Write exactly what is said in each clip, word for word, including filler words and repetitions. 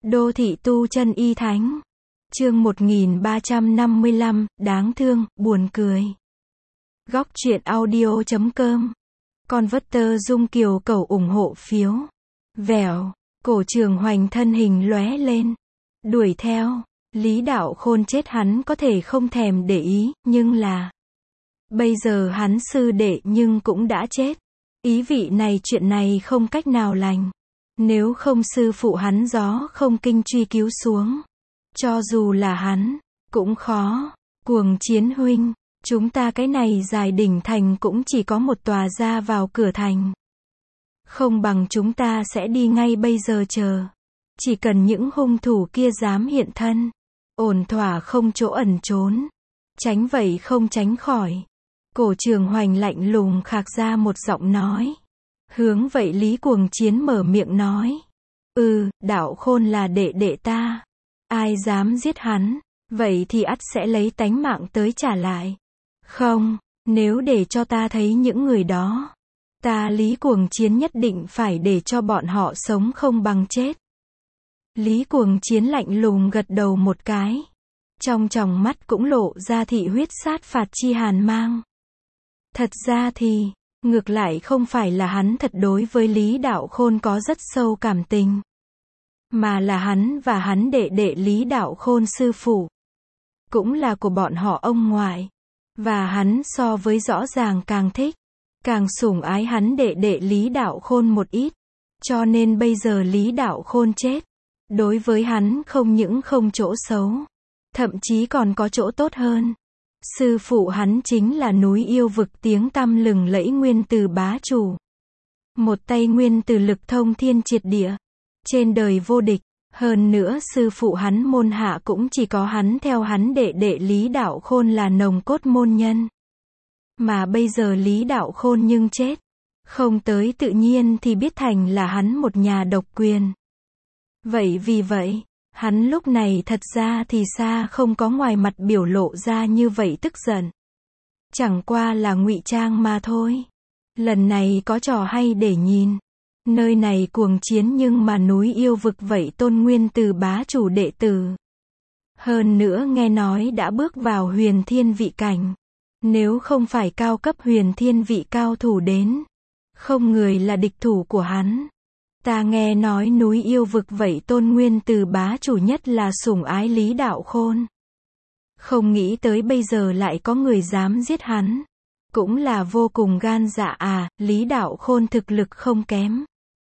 Đô thị tu chân y thánh. Chương một nghìn ba trăm năm mươi lăm, đáng thương, buồn cười. Góc truyện audio chấm com. Converter Dung Kiều cầu ủng hộ phiếu. Vèo, Cổ Trường Hoành thân hình lóe lên, đuổi theo. Lý Đạo Khôn chết hắn có thể không thèm để ý, nhưng là bây giờ hắn sư đệ nhưng cũng đã chết. Ý vị này chuyện này không cách nào lành. Nếu không sư phụ hắn gió không kinh truy cứu xuống, cho dù là hắn, cũng khó. Cuồng Chiến huynh, chúng ta cái này dài đỉnh thành cũng chỉ có một tòa ra vào cửa thành. Không bằng chúng ta sẽ đi ngay bây giờ chờ. Chỉ cần những hung thủ kia dám hiện thân, ổn thỏa không chỗ ẩn trốn. Tránh vậy không tránh khỏi. Cổ Trường Hoành lạnh lùng khạc ra một giọng nói. Hướng vậy Lý Cuồng Chiến mở miệng nói. Ừ, Đạo Khôn là đệ đệ ta. Ai dám giết hắn, vậy thì ắt sẽ lấy tánh mạng tới trả lại. Không, nếu để cho ta thấy những người đó, ta Lý Cuồng Chiến nhất định phải để cho bọn họ sống không bằng chết. Lý Cuồng Chiến lạnh lùng gật đầu một cái. Trong tròng mắt cũng lộ ra thị huyết sát phạt chi hàn mang. Thật ra thì, ngược lại không phải là hắn thật đối với Lý Đạo Khôn có rất sâu cảm tình, mà là hắn và hắn đệ đệ Lý Đạo Khôn sư phụ, cũng là của bọn họ ông ngoại. Và hắn so với rõ ràng càng thích, càng sủng ái hắn đệ đệ Lý Đạo Khôn một ít. Cho nên bây giờ Lý Đạo Khôn chết, đối với hắn không những không chỗ xấu, thậm chí còn có chỗ tốt hơn. Sư phụ hắn chính là núi yêu vực tiếng tăm lừng lẫy nguyên từ bá chủ. Một tay nguyên từ lực thông thiên triệt địa, trên đời vô địch. Hơn nữa sư phụ hắn môn hạ cũng chỉ có hắn theo hắn đệ đệ Lý Đạo Khôn là nòng cốt môn nhân. Mà bây giờ Lý Đạo Khôn nhưng chết, không tới tự nhiên thì biết thành là hắn một nhà độc quyền. Vậy vì vậy, hắn lúc này thật ra thì xa không có ngoài mặt biểu lộ ra như vậy tức giận. Chẳng qua là ngụy trang mà thôi. Lần này có trò hay để nhìn. Nơi này cuồng chiến nhưng mà núi yêu vực vậy tôn nguyên từ bá chủ đệ tử. Hơn nữa nghe nói đã bước vào huyền thiên vị cảnh. Nếu không phải cao cấp huyền thiên vị cao thủ đến, không người là địch thủ của hắn. Ta nghe nói núi yêu vực vậy tôn nguyên từ bá chủ nhất là sủng ái Lý Đạo Khôn. Không nghĩ tới bây giờ lại có người dám giết hắn. Cũng là vô cùng gan dạ à, Lý Đạo Khôn thực lực không kém.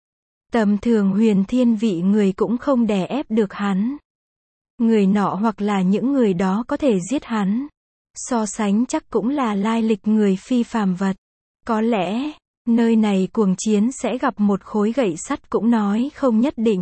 Tầm thường huyền thiên vị người cũng không đè ép được hắn. Người nọ hoặc là những người đó có thể giết hắn. So sánh chắc cũng là lai lịch người phi phàm vật. Có lẽ, nơi này cuồng chiến sẽ gặp một khối gậy sắt cũng nói không nhất định.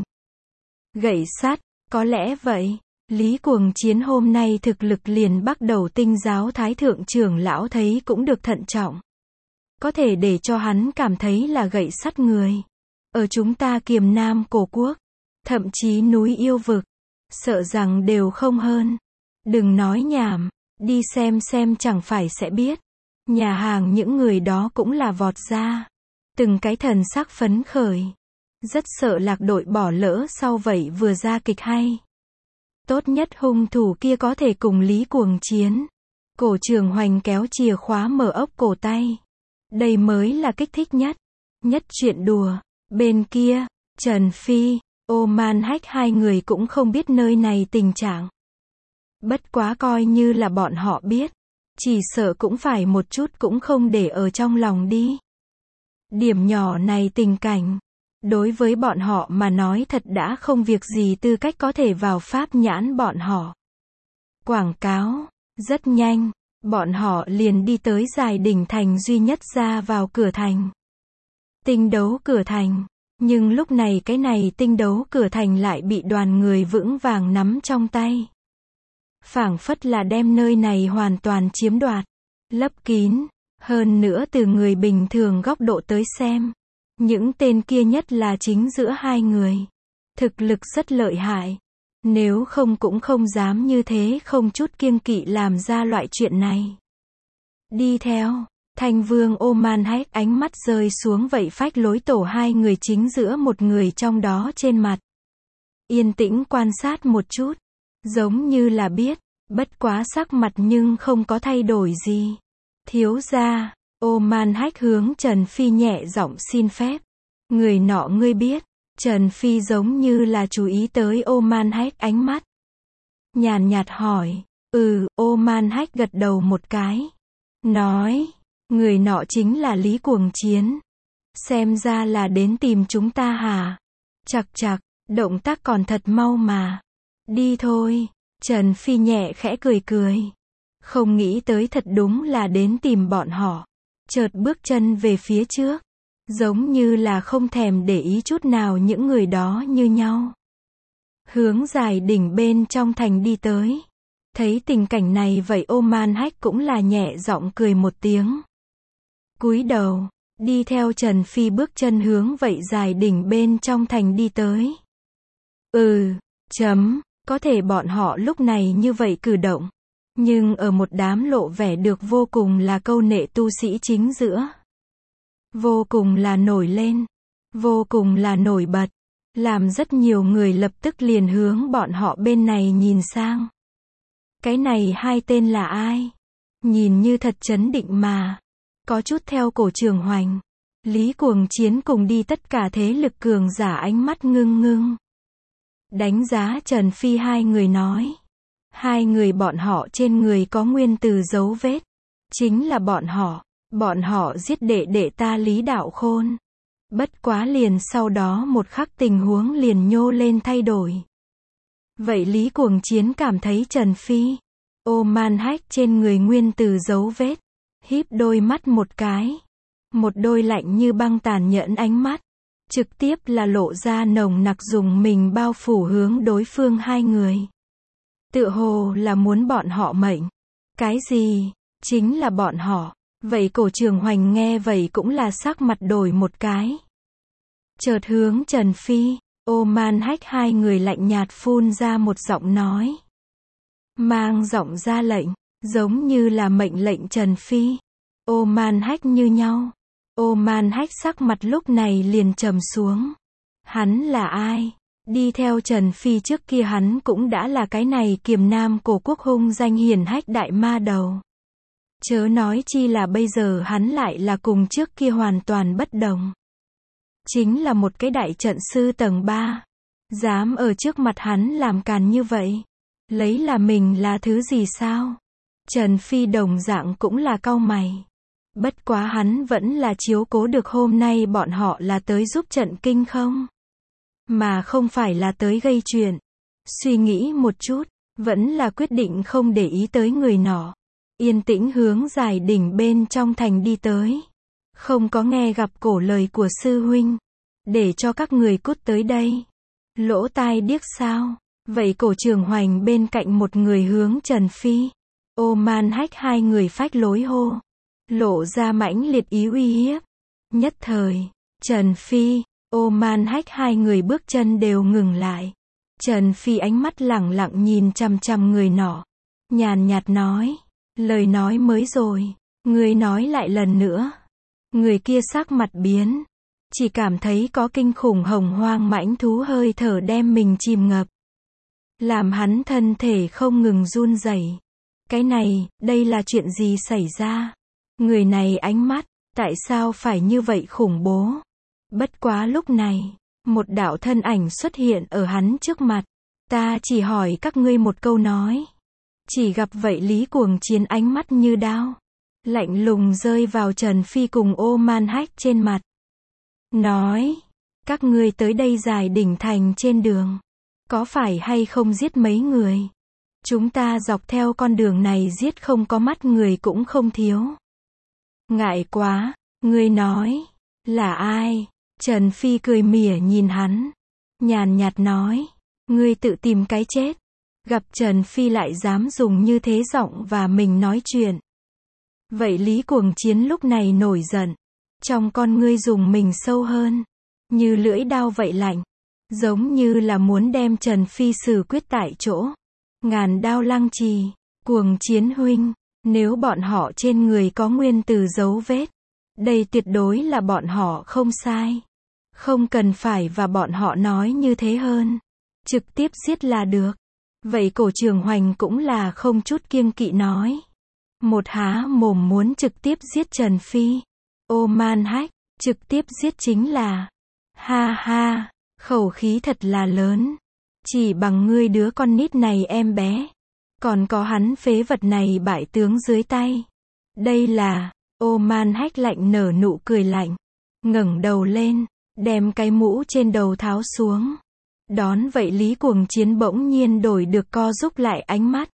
Gậy sắt, có lẽ vậy. Lý Cuồng Chiến hôm nay thực lực liền bắt đầu tinh giáo thái thượng trưởng lão thấy cũng được thận trọng. Có thể để cho hắn cảm thấy là gậy sắt người. Ở chúng ta Kiềm Nam cổ quốc, thậm chí núi yêu vực, sợ rằng đều không hơn. Đừng nói nhảm, đi xem xem chẳng phải sẽ biết. Nhà hàng những người đó cũng là vọt ra. Từng cái thần sắc phấn khởi. Rất sợ lạc đội bỏ lỡ sau vậy vừa ra kịch hay. Tốt nhất hung thủ kia có thể cùng Lý Cuồng Chiến. Cổ Trường Hoành kéo chìa khóa mở ốc cổ tay. Đây mới là kích thích nhất. Nhất chuyện đùa. Bên kia, Trần Phi, Oman Hách hai người cũng không biết nơi này tình trạng. Bất quá coi như là bọn họ biết. Chỉ sợ cũng phải một chút cũng không để ở trong lòng đi. Điểm nhỏ này tình cảnh. Đối với bọn họ mà nói thật đã không việc gì tư cách có thể vào pháp nhãn bọn họ. Quảng cáo, rất nhanh, bọn họ liền đi tới dài đỉnh thành duy nhất ra vào cửa thành. Tinh đấu cửa thành, nhưng lúc này cái này tinh đấu cửa thành lại bị đoàn người vững vàng nắm trong tay. Phảng phất là đem nơi này hoàn toàn chiếm đoạt, lấp kín, hơn nữa từ người bình thường góc độ tới xem. Những tên kia nhất là chính giữa hai người. Thực lực rất lợi hại. Nếu không cũng không dám như thế không chút kiêng kỵ làm ra loại chuyện này. Đi theo, Thanh Vương Oman Hách ánh mắt rơi xuống vậy phách lối tổ hai người chính giữa một người trong đó trên mặt. yên tĩnh quan sát một chút, giống như là biết, bất quá sắc mặt nhưng không có thay đổi gì. Thiếu gia, Oman Hách hướng Trần Phi nhẹ giọng xin phép. Người nọ ngươi biết, Trần Phi giống như là chú ý tới Oman Hách ánh mắt. Nhàn nhạt hỏi, ừ, Oman Hách gật đầu một cái. Nói, người nọ chính là Lý Cuồng Chiến. Xem ra là đến tìm chúng ta hả? Chặt chặt, động tác còn thật mau mà. Đi thôi, Trần Phi nhẹ khẽ cười cười. Không nghĩ tới thật đúng là đến tìm bọn họ. Chợt bước chân về phía trước. Giống như là không thèm để ý chút nào những người đó như nhau. Hướng dài đỉnh bên trong thành đi tới. Thấy tình cảnh này vậy Oman Hách cũng là nhẹ giọng cười một tiếng. Cúi đầu, đi theo Trần Phi bước chân hướng vậy dài đỉnh bên trong thành đi tới. Ừ, chấm, có thể bọn họ lúc này như vậy cử động. Nhưng ở một đám lộ vẻ được vô cùng là câu nệ tu sĩ chính giữa. Vô cùng là nổi lên. Vô cùng là nổi bật. Làm rất nhiều người lập tức liền hướng bọn họ bên này nhìn sang. Cái này hai tên là ai? Nhìn như thật chấn định mà. Có chút theo Cổ Trường Hoành. Lý Cuồng Chiến cùng đi tất cả thế lực cường giả ánh mắt ngưng ngưng. Đánh giá Trần Phi hai người nói. Hai người bọn họ trên người có nguyên từ dấu vết. Chính là bọn họ. Bọn họ giết đệ đệ ta Lý Đạo Khôn. Bất quá liền sau đó một khắc tình huống liền nhô lên thay đổi. Vậy Lý Cuồng Chiến cảm thấy Trần Phi, Oman Hách trên người nguyên từ dấu vết. Híp đôi mắt một cái. Một đôi lạnh như băng tàn nhẫn ánh mắt. Trực tiếp là lộ ra nồng nặc dùng mình bao phủ hướng đối phương hai người. Tựa hồ là muốn bọn họ mệnh. Cái gì? Chính là bọn họ. Vậy Cổ Trường Hoành nghe vậy cũng là sắc mặt đổi một cái. Chợt hướng Trần Phi, Oman Hách hai người lạnh nhạt phun ra một giọng nói. Mang giọng ra lệnh, giống như là mệnh lệnh Trần Phi. Oman Hách như nhau. Oman Hách sắc mặt lúc này liền trầm xuống. Hắn là ai? Đi theo Trần Phi trước kia hắn cũng đã là cái này Kiềm Nam Cổ Quốc hung danh hiển hách đại ma đầu. Chớ nói chi là bây giờ hắn lại là cùng trước kia hoàn toàn bất đồng. Chính là một cái đại trận sư tầng ba. Dám ở trước mặt hắn làm càn như vậy. Lấy là mình là thứ gì sao? Trần Phi đồng dạng cũng là cau mày. Bất quá hắn vẫn là chiếu cố được hôm nay bọn họ là tới giúp trận kinh không? Mà không phải là tới gây chuyện. Suy nghĩ một chút, vẫn là quyết định không để ý tới người nọ. Yên tĩnh hướng dài đỉnh bên trong thành đi tới. Không có nghe gặp cổ lời của sư huynh. Để cho các người cút tới đây. Lỗ tai điếc sao? Vậy Cổ Trường Hoành bên cạnh một người hướng Trần Phi, Oman Hách hai người phách lối hô. Lộ ra mãnh liệt ý uy hiếp. Nhất thời, Trần Phi, Oman Hách hai người bước chân đều ngừng lại. Trần Phi ánh mắt lẳng lặng nhìn chằm chằm người nọ. Nhàn nhạt nói. Lời nói mới rồi. Người nói lại lần nữa. Người kia sắc mặt biến. Chỉ cảm thấy có kinh khủng hồng hoang mãnh thú hơi thở đem mình chìm ngập. Làm hắn thân thể không ngừng run rẩy. Cái này, đây là chuyện gì xảy ra? Người này ánh mắt, tại sao phải như vậy khủng bố? Bất quá lúc này, một đạo thân ảnh xuất hiện ở hắn trước mặt. Ta chỉ hỏi các ngươi một câu nói. Chỉ gặp vậy Lý Cuồng Chiến ánh mắt như đao. Lạnh lùng rơi vào Trần Phi cùng Oman Hách trên mặt. Nói, các ngươi tới đây dài đỉnh thành trên đường. Có phải hay không giết mấy người? Chúng ta dọc theo con đường này giết không có mắt người cũng không thiếu. Ngại quá, ngươi nói, là ai? Trần Phi cười mỉa nhìn hắn. Nhàn nhạt nói, ngươi tự tìm cái chết. Gặp Trần Phi lại dám dùng như thế giọng và mình nói chuyện. Vậy Lý Cuồng Chiến lúc này nổi giận. Trong con ngươi dùng mình sâu hơn. Như lưỡi đao vậy lạnh. Giống như là muốn đem Trần Phi xử quyết tại chỗ. Ngàn đao lăng trì. Cuồng Chiến huynh. Nếu bọn họ trên người có nguyên từ dấu vết. Đây tuyệt đối là bọn họ không sai. Không cần phải và bọn họ nói như thế hơn. trực tiếp giết là được. Vậy cổ Trường Hoành cũng là không chút kiêng kỵ nói. Một há mồm muốn trực tiếp giết Trần Phi. Oman Hách, trực tiếp giết chính là. Ha ha, khẩu khí thật là lớn. Chỉ bằng ngươi đứa con nít này em bé. Còn có hắn phế vật này bại tướng dưới tay. Đây là, Oman Hách lạnh nở nụ cười lạnh. Ngẩng đầu lên, đem cái mũ trên đầu tháo xuống. Đón vậy Lý Cuồng Chiến bỗng nhiên đổi được co rúc lại ánh mắt.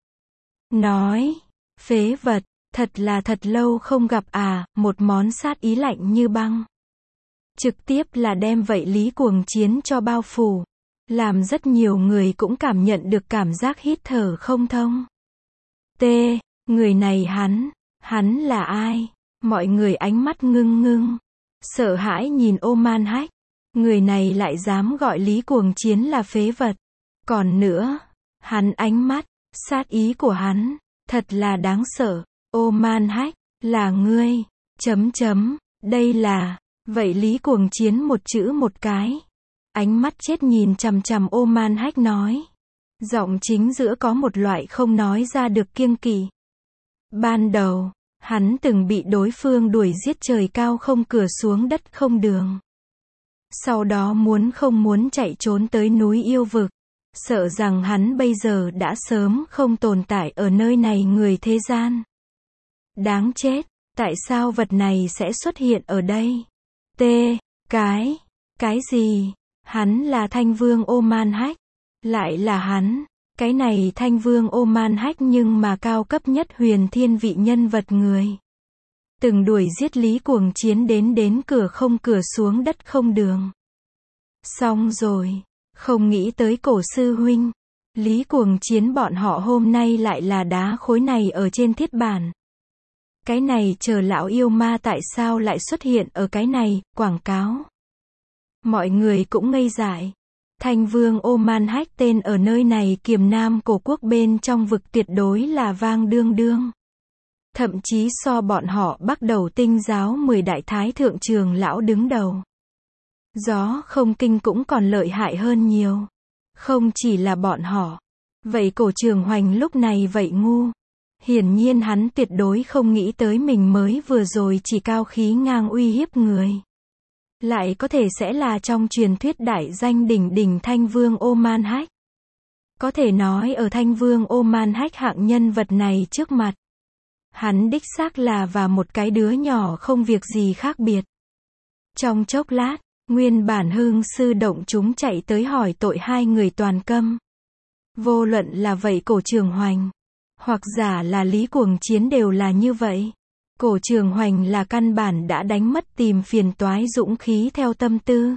Nói, phế vật, thật là thật lâu không gặp à, một món sát ý lạnh như băng. Trực tiếp là đem vậy Lý Cuồng Chiến cho bao phủ. Làm rất nhiều người cũng cảm nhận được cảm giác hít thở không thông. T, người này hắn, hắn là ai? Mọi người ánh mắt ngưng ngưng. Sợ hãi nhìn Oman Hách. Người này lại dám gọi Lý Cuồng Chiến là phế vật. Còn nữa, hắn ánh mắt, sát ý của hắn, thật là đáng sợ. Oman Hách, là ngươi, chấm chấm, đây là, vậy Lý Cuồng Chiến một chữ một cái. Ánh mắt chết nhìn chằm chằm Oman Hách nói. Giọng chính giữa có một loại không nói ra được kiêng kỵ. Ban đầu, hắn từng bị đối phương đuổi giết trời cao không cửa xuống đất không đường. Sau đó muốn không muốn chạy trốn tới núi yêu vực. Sợ rằng hắn bây giờ đã sớm không tồn tại ở nơi này người thế gian. Đáng chết, tại sao vật này sẽ xuất hiện ở đây? T, cái, cái gì? Hắn là Thanh Vương Oman Hách. Lại là hắn. Cái này Thanh Vương Oman Hách nhưng mà cao cấp nhất huyền thiên vị nhân vật người. Từng đuổi giết Lý Cuồng Chiến đến đến cửa không cửa xuống đất không đường. Xong rồi. Không nghĩ tới cổ sư huynh. Lý Cuồng Chiến bọn họ hôm nay lại là đá khối này ở trên thiết bản. Cái này chờ lão yêu ma tại sao lại xuất hiện ở cái này, quảng cáo. Mọi người cũng ngây dại. Thanh Vương Oman Hách tên ở nơi này Kiềm Nam cổ quốc bên trong vực tuyệt đối là vang đương đương. Thậm chí so bọn họ bắt đầu tinh giáo mười đại thái thượng trường lão đứng đầu. Gió không kinh cũng còn lợi hại hơn nhiều. Không chỉ là bọn họ. Vậy cổ Trường Hoành lúc này vậy ngu. Hiển nhiên hắn tuyệt đối không nghĩ tới mình mới vừa rồi chỉ cao khí ngang uy hiếp người. Lại có thể sẽ là trong truyền thuyết đại danh đỉnh đỉnh Thanh Vương Oman Hách. Có thể nói ở Thanh Vương Oman Hách hạng nhân vật này trước mặt. Hắn đích xác là và một cái đứa nhỏ không việc gì khác biệt. Trong chốc lát, nguyên bản hưng sư động chúng chạy tới hỏi tội hai người toàn câm. Vô luận là vậy cổ Trường Hoành. Hoặc giả là Lý Cuồng Chiến đều là như vậy. Cổ Trường Hoành là căn bản đã đánh mất tìm phiền toái dũng khí theo tâm tư.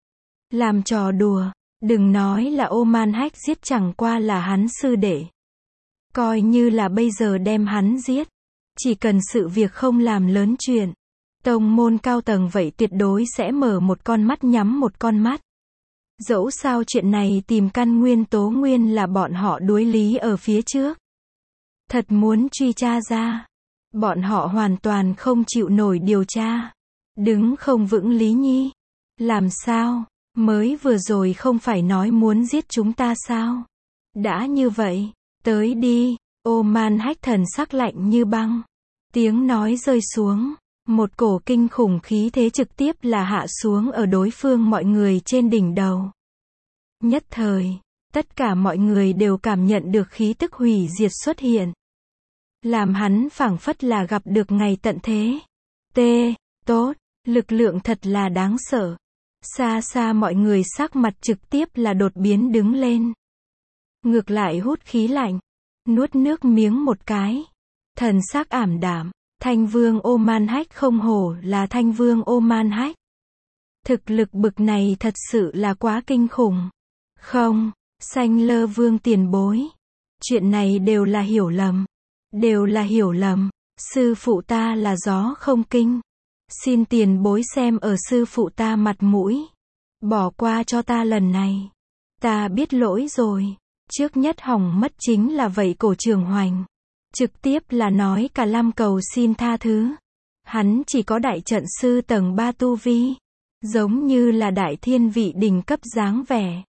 Làm trò đùa, đừng nói là Oman Hách giết chẳng qua là hắn sư đệ. Coi như là bây giờ đem hắn giết. Chỉ cần sự việc không làm lớn chuyện. Tông môn cao tầng vậy tuyệt đối sẽ mở một con mắt nhắm một con mắt. Dẫu sao chuyện này tìm căn nguyên tố nguyên là bọn họ đối lý ở phía trước. Thật muốn truy tra ra. Bọn họ hoàn toàn không chịu nổi điều tra. Đứng không vững Lý Nhi. Làm sao? Mới vừa rồi không phải nói muốn giết chúng ta sao? Đã như vậy, tới đi. Oman Hách thần sắc lạnh như băng. Tiếng nói rơi xuống. Một cổ kinh khủng khí thế trực tiếp là hạ xuống ở đối phương mọi người trên đỉnh đầu. Nhất thời, tất cả mọi người đều cảm nhận được khí tức hủy diệt xuất hiện. Làm hắn phảng phất là gặp được ngày tận thế. T, tốt, lực lượng thật là đáng sợ. Xa xa mọi người sắc mặt trực tiếp là đột biến đứng lên. Ngược lại hút khí lạnh. Nuốt nước miếng một cái. Thần sắc ảm đạm. Thanh Vương Oman Hách không hổ là Thanh Vương Oman Hách. Thực lực bực này thật sự là quá kinh khủng. Không, Xanh Lơ Vương tiền bối. Chuyện này đều là hiểu lầm. Đều là hiểu lầm. Sư phụ ta là gió không kinh. Xin tiền bối xem ở sư phụ ta mặt mũi. Bỏ qua cho ta lần này. Ta biết lỗi rồi. Trước nhất hỏng mất chính là vậy cổ Trường Hoành. Trực tiếp là nói cả năm cầu xin tha thứ. Hắn chỉ có đại trận sư tầng ba tu vi. Giống như là đại thiên vị đỉnh cấp dáng vẻ.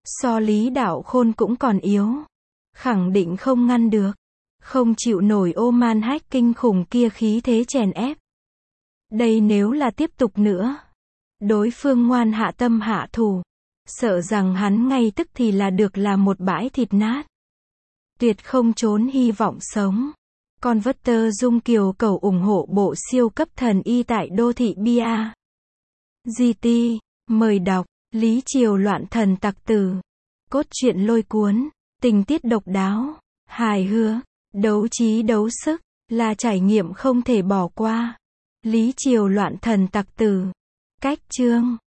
So Lý Đạo Khôn cũng còn yếu. Khẳng định không ngăn được. Không chịu nổi Oman Hack kinh khủng kia khí thế chèn ép. Đây nếu là tiếp tục nữa. Đối phương ngoan hạ tâm hạ thủ. Sợ rằng hắn ngay tức thì là được là một bãi thịt nát. Tuyệt không trốn hy vọng sống. Converter Dung Kiều Cầu ủng hộ bộ siêu cấp thần y tại đô thị Bia. giê tê, mời đọc, Lý Triều loạn thần tặc tử. Cốt truyện lôi cuốn, tình tiết độc đáo, hài hước, đấu trí đấu sức, là trải nghiệm không thể bỏ qua. Lý Triều loạn thần tặc tử. Cách chương